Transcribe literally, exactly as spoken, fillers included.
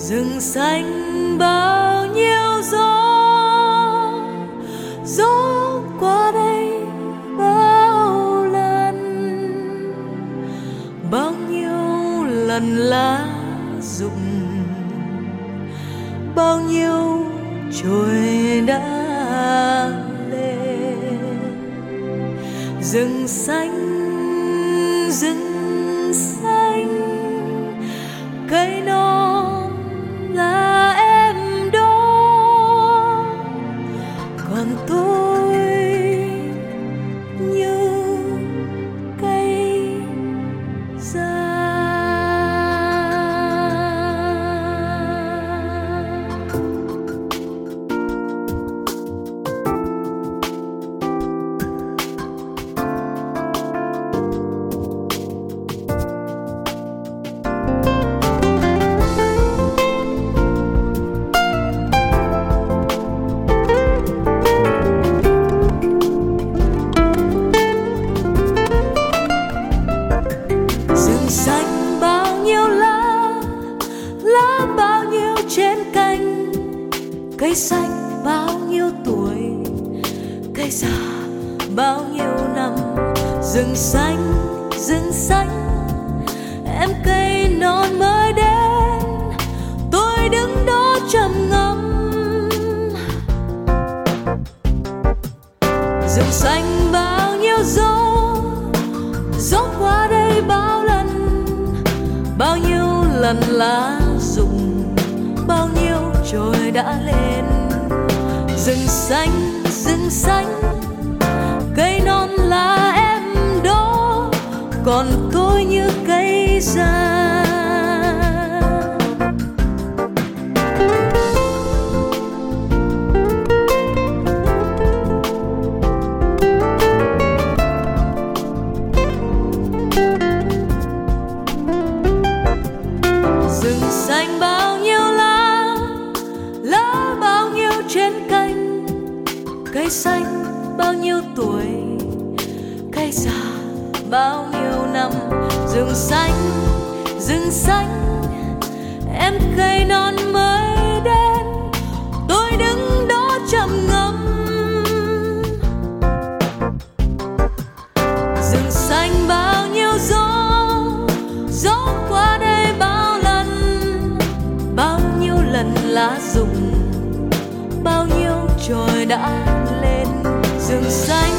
rừng xanh bao nhiêu gió, gió qua đây bao lần, bao nhiêu lần lá rụng, bao nhiêu chồi đã lên. Rừng xanh, rừng xanh, cây non là em đó, còn tôi như cây già. Rừng xanh bao nhiêu lá, lá bao nhiêu trên cành, cây xanh bao nhiêu tuổi, cây già bao nhiêu năm. Rừng xanh, rừng xanh, em cây non mới đến, tôi đứng đó trầm ngâm. Rừng xanh bao nhiêu gió, gió qua đây bao lần, bao nhiêu lần lá rụng, bao nhiêu chồi đã lên. Rừng xanh, rừng xanh, cây non là em đó, còn tôi như cây già. Rừng xanh bao nhiêu lá, lá bao nhiêu trên cành, cây xanh bao nhiêu tuổi, cây già bao nhiêu năm. Rừng xanh, rừng xanh, em cây non mới đến, tôi đứng đó trầm ngâm. Rừng xanh bao nhiêu gió, gió qua đây bao lần, bao nhiêu lần lá rụng, bao nhiêu chồi đã lên. Rừng xanh,